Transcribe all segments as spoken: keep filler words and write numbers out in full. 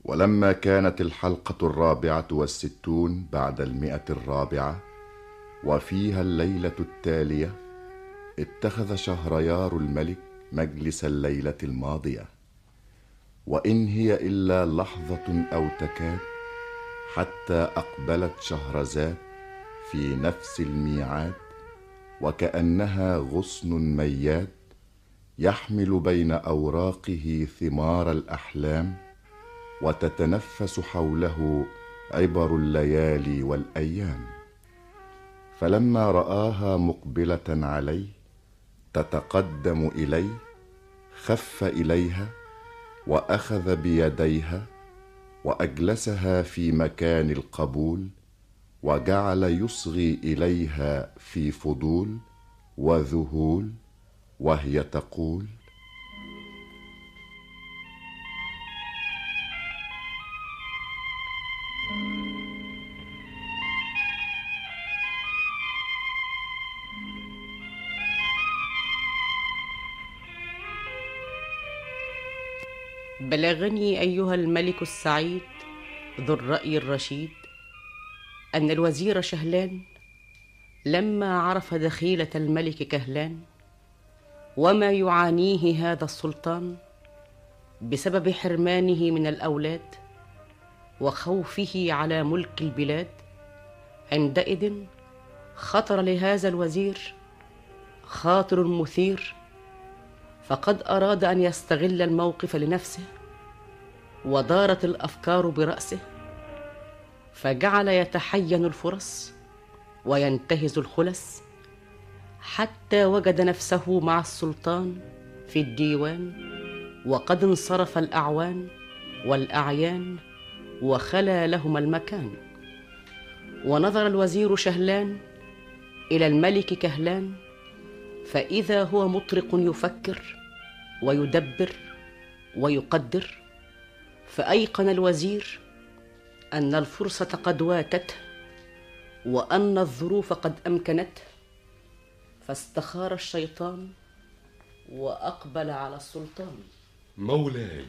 ولما كانت الحلقة الرابعة والستون بعد المئة الرابعة وفيها الليلة التالية، اتخذ شهريار الملك مجلس الليلة الماضية، وإن هي إلا لحظة أو تكاد حتى أقبلت شهرزاد في نفس الميعاد، وكأنها غصن مياد يحمل بين أوراقه ثمار الأحلام، وتتنفس حوله عبر الليالي والأيام. فلما رآها مقبلة عليه تتقدم إليه، خف إليها وأخذ بيديها وأجلسها في مكان القبول، وجعل يصغي إليها في فضول وذهول، وهي تقول: بلغني أيها الملك السعيد ذو الرأي الرشيد أن الوزير شهلان لما عرف دخيلة الملك كهلان وما يعانيه هذا السلطان بسبب حرمانه من الأولاد وخوفه على ملك البلاد، عندئذ خطر لهذا الوزير خاطر مثير، فقد أراد أن يستغل الموقف لنفسه، ودارت الأفكار برأسه، فجعل يتحين الفرص وينتهز الخلص، حتى وجد نفسه مع السلطان في الديوان، وقد انصرف الأعوان والأعيان وخلا لهما المكان. ونظر الوزير شهلان إلى الملك كهلان، فإذا هو مطرق يفكر ويدبر ويقدر، فأيقن الوزير أن الفرصة قد واتته وأن الظروف قد أمكنته، فاستخار الشيطان وأقبل على السلطان. مولاي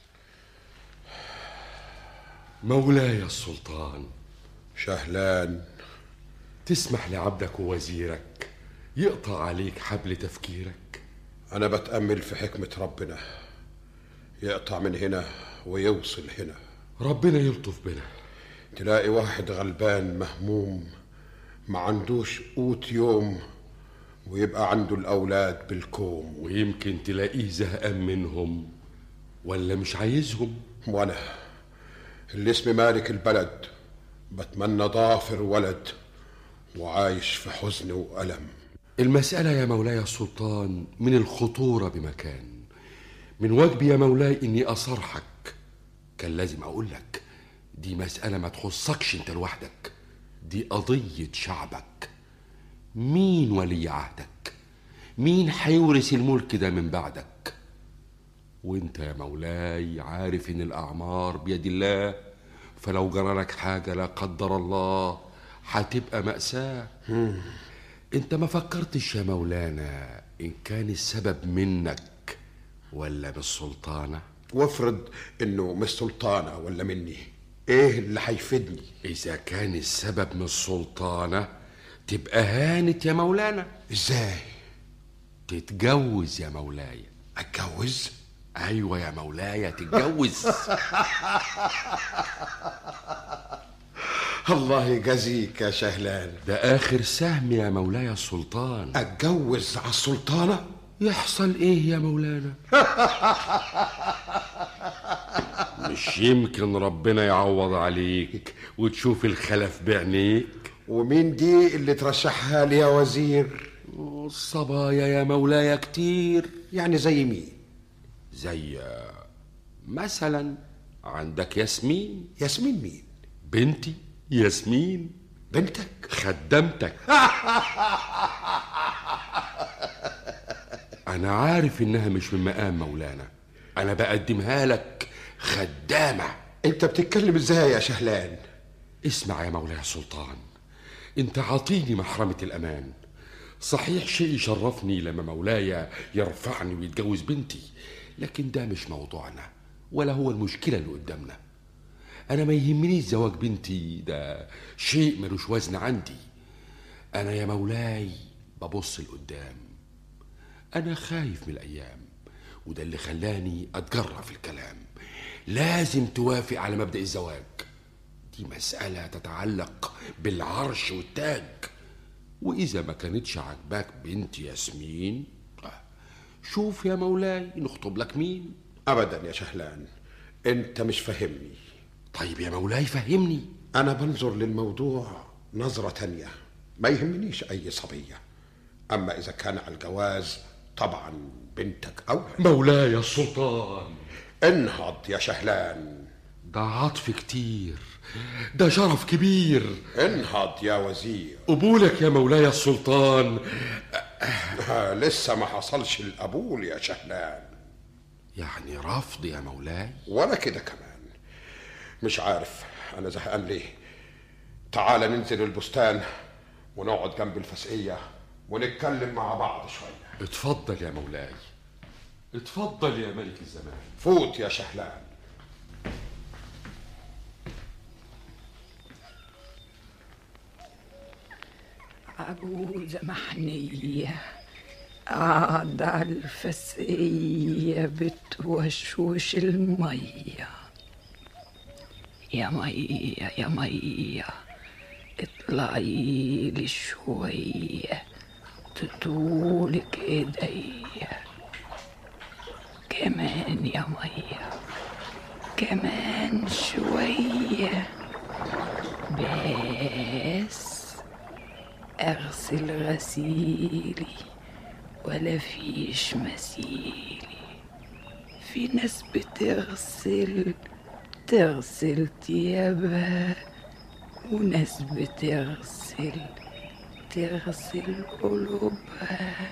مولاي السلطان شهلان، تسمح لعبدك ووزيرك يقطع عليك حبل تفكيرك؟ أنا بتأمل في حكمة ربنا، يقطع من هنا ويوصل هنا. ربنا يلطف بنا. تلاقي واحد غلبان مهموم ما عندوش قوت يوم، ويبقى عنده الأولاد بالكوم، ويمكن تلاقيه زهقان منهم ولا مش عايزهم. وأنا اللي اسمي مالك البلد بتمنى ضافر ولد، وعايش في حزن وألم. المسألة يا مولاي السلطان من الخطورة بمكان. من واجبي يا مولاي إني أصرحك، كان لازم أقول لك دي مسألة ما تخصكش أنت لوحدك، دي قضية شعبك. مين ولي عهدك؟ مين هيورث الملك ده من بعدك؟ وانت يا مولاي عارف ان الأعمار بيد الله، فلو جرالك حاجة لا قدر الله هتبقى مأساة. انت ما فكرتش يا مولانا ان كان السبب منك ولا بالسلطانة؟ وافرض انه مش سلطانة ولا مني، ايه اللي هيفيدني؟ اذا كان السبب من السلطانة تبقى هانت يا مولانا. ازاي؟ تتجوز يا مولاي. اتجوز؟ ايوه يا مولاي تتجوز. الله يجازيك يا شهلان، ده اخر سهم يا مولاي السلطان. اتجوز على السلطانة؟ يحصل ايه يا مولانا؟ مش يمكن ربنا يعوض عليك وتشوف الخلف بعينيك؟ ومين دي اللي ترشحها لي يا وزير؟ الصبايا يا مولاي كتير. يعني زي مين؟ زي مثلا عندك ياسمين. ياسمين مين؟ بنتي ياسمين. بنتك؟ خدمتك. انا عارف انها مش من مقام مولانا، انا بقدمها لك خدامة. انت بتتكلم ازاي يا شهلان؟ اسمع يا مولاي السلطان، انت عطيني محرمة الامان. صحيح شيء يشرفني لما مولاي يرفعني ويتجوز بنتي، لكن ده مش موضوعنا ولا هو المشكلة اللي قدامنا. أنا ما يهمنيش زواج بنتي، ده شيء ملوش وزن عندي. أنا يا مولاي ببص لقدام، أنا خايف من الأيام، وده اللي خلاني أتجرأ في الكلام. لازم توافق على مبدأ الزواج، دي مسألة تتعلق بالعرش والتاج. وإذا ما كانتش عجباك بنت ياسمين، شوف يا مولاي نخطب لك مين. أبدا يا شهلان، أنت مش فاهمني. طيب يا مولاي فهمني. أنا بنظر للموضوع نظرة تانية، ما يهمنيش أي صبية. أما إذا كان على الجواز طبعا بنتك أولى. مولاي السلطان، انهض يا شهلان، ده عطف كتير، ده شرف كبير. انهض يا وزير. قبولك يا مولاي السلطان. لسه ما حصلش القبول يا شهلان. يعني رفض يا مولاي؟ ولا كده كمان. مش عارف أنا زهقان ليه. تعال ننزل البستان ونقعد جنب الفسقية ونتكلم مع بعض شوية. اتفضل يا مولاي، اتفضل يا ملك الزمان. فوت يا شهلان. عجوزة محنية قاعدة على الفسقية بتوشوش المية. يا مية يا مية اطلعي لي شوية تطولك ايديا. كمان يا مية، كمان شوية بس. اغسل غسيلي ولا فيش مثيلي. في ناس بتغسل تغسل تيابها، وناس بتغسل تغسل قلوبها.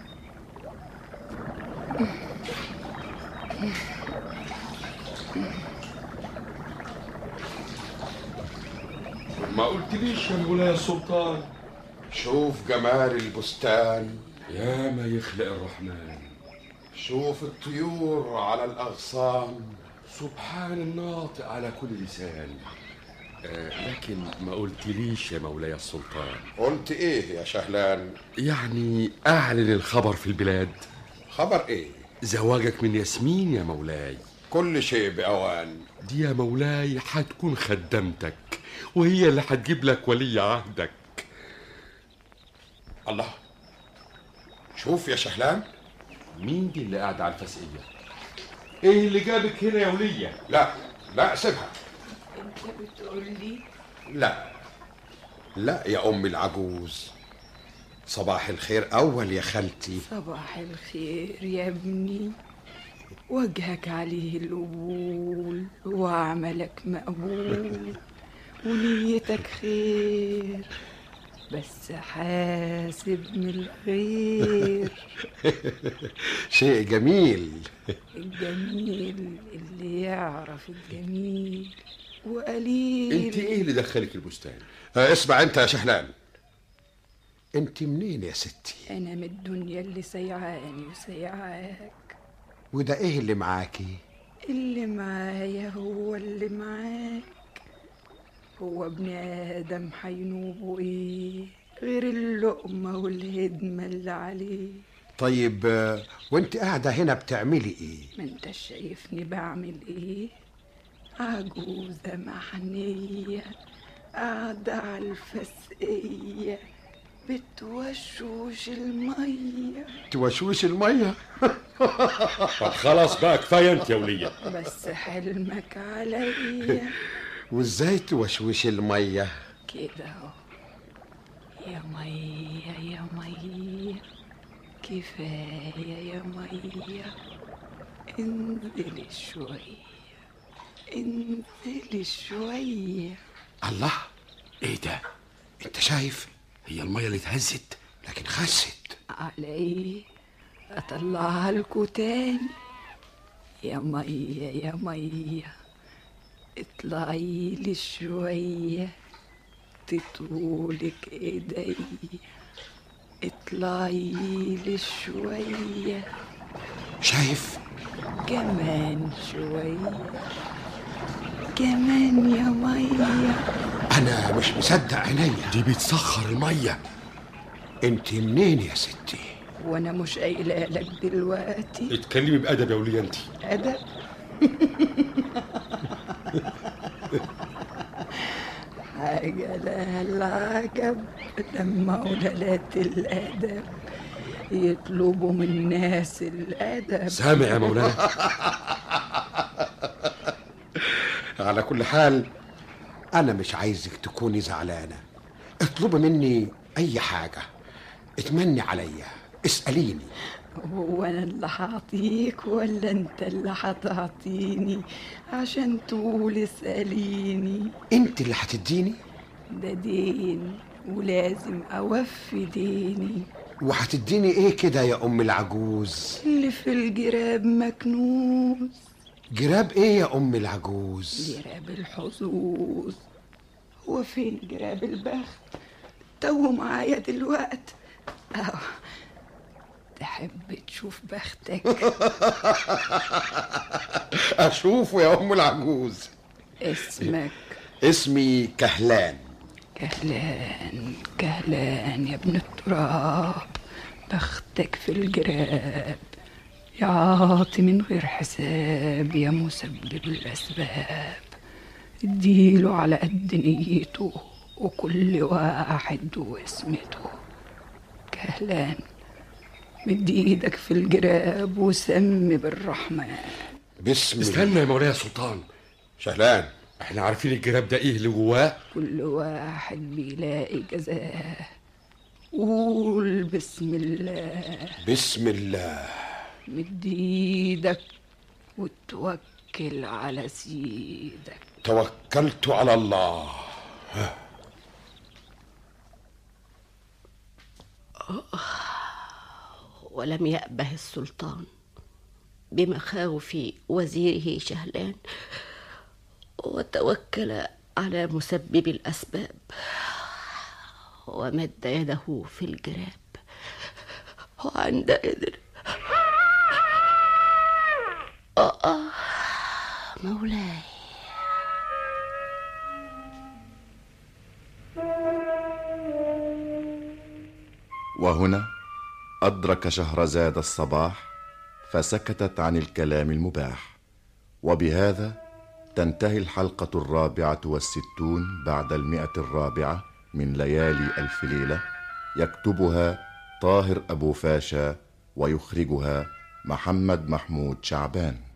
ما قلتليش يا مولاي السلطان؟ شوف جمال البستان، يا ما يخلق الرحمن. شوف الطيور على الأغصان، سبحان الناطق على كل لسان. آه لكن ما قلتليش يا مولاي السلطان. قلت ايه يا شهلان؟ يعني اعلن الخبر في البلاد. خبر ايه؟ زواجك من ياسمين يا مولاي. كل شيء بأوان. دي يا مولاي هتكون خدمتك، وهي اللي هتجيب لك ولي عهدك. الله، شوف يا شهلان. مين دي اللي قاعدة على الفسقية؟ ايه اللي جابك هنا يا ولية؟ لا لا سيبها. انت بتقول لي؟ لا لا يا أم العجوز. صباح الخير أول يا خالتي. صباح الخير يا ابني. وجهك عليه القبول وعملك مقبول ونيتك خير، بس حاسب من الغير. شيء جميل. الجميل اللي يعرف الجميل وقليل. انت ايه اللي دخلك البستان؟ اه اسمع انت يا شهلان، انت منين يا ستي؟ انا من الدنيا اللي سيعاني وسيعاك. وده ايه اللي معاكي؟ اللي معايا هو اللي معاك. هو ابن آدم حينوبه ايه غير اللقمة والهدمة اللي عليه. طيب وانت قاعدة هنا بتعملي ايه؟ ما انت شايفني بعمل ايه؟ عجوزة محنية قاعدة على الفسقية بتوشوش المية. توشوش المية؟ طب خلاص بقى كفاية انت يا ولية. بس حلمك عليا. وازاي توشوش المية؟ كده اهو. يا مية يا مية كفاية يا مية. انزلي شوية انزلي شوية. الله، ايه ده؟ انت شايف؟ هي المية اللي اتهزت لكن خست. علي اطلعها لكو تاني. يا مية يا مية اطلعي لي شوية تطولك ايدي. اطلعي لي شوية. شايف؟ كمان شوية. كمان يا مية. انا مش مصدق عينيا. دي بتسخر المية. انت منين يا ستي؟ وانا مش قايله لك دلوقتي؟ اتكلمي بأدب يا ولية انت. أدب؟ حاجة لها العجب لما ولالات الأدب يطلبوا من الناس الأدب. سامع يا مولانا؟ على كل حال انا مش عايزك تكوني زعلانه. اطلبي مني اي حاجه، اتمني عليا، اساليني. هو أنا اللي هعطيك ولا أنت اللي هتعطيني عشان تقول اسأليني؟ انت اللي هتديني. ده دين ولازم أوفي ديني. وهتديني ايه كده يا ام العجوز؟ اللي في الجراب مكنوز. جراب ايه يا ام العجوز؟ جراب الحظوظ. هو فين جراب البخت؟ تو معايا دلوقت. أه. تحب تشوف بختك؟ اشوفه يا ام العجوز. اسمك؟ اسمي كهلان. كهلان كهلان يا ابن التراب، بختك في الجراب، يا عاطي من غير حساب، يا مسبب الأسباب. اديله على قد نيته وكل واحد واسمته. كهلان مد ايدك في الجراب وسمي بالرحمن. بسم الله. استنى يا مولاي سلطان. شهلان، احنا عارفين الجراب ده ايه اللي جواه. كل واحد بيلاقي جزاه. قول بسم الله. بسم الله. مد ايدك وتوكل على سيدك. توكلت على الله. ولم يأبه السلطان بمخاوف وزيره شهلان، وتوكل على مسبب الأسباب، ومد يده في الجراب. وعندئذ آه آه مولاي. وهنا أدرك شهرزاد الصباح فسكتت عن الكلام المباح. وبهذا تنتهي الحلقة الرابعة والستون بعد المئة الرابعة من ليالي ألف ليلة. يكتبها طاهر أبو فاشا ويخرجها محمد محمود شعبان.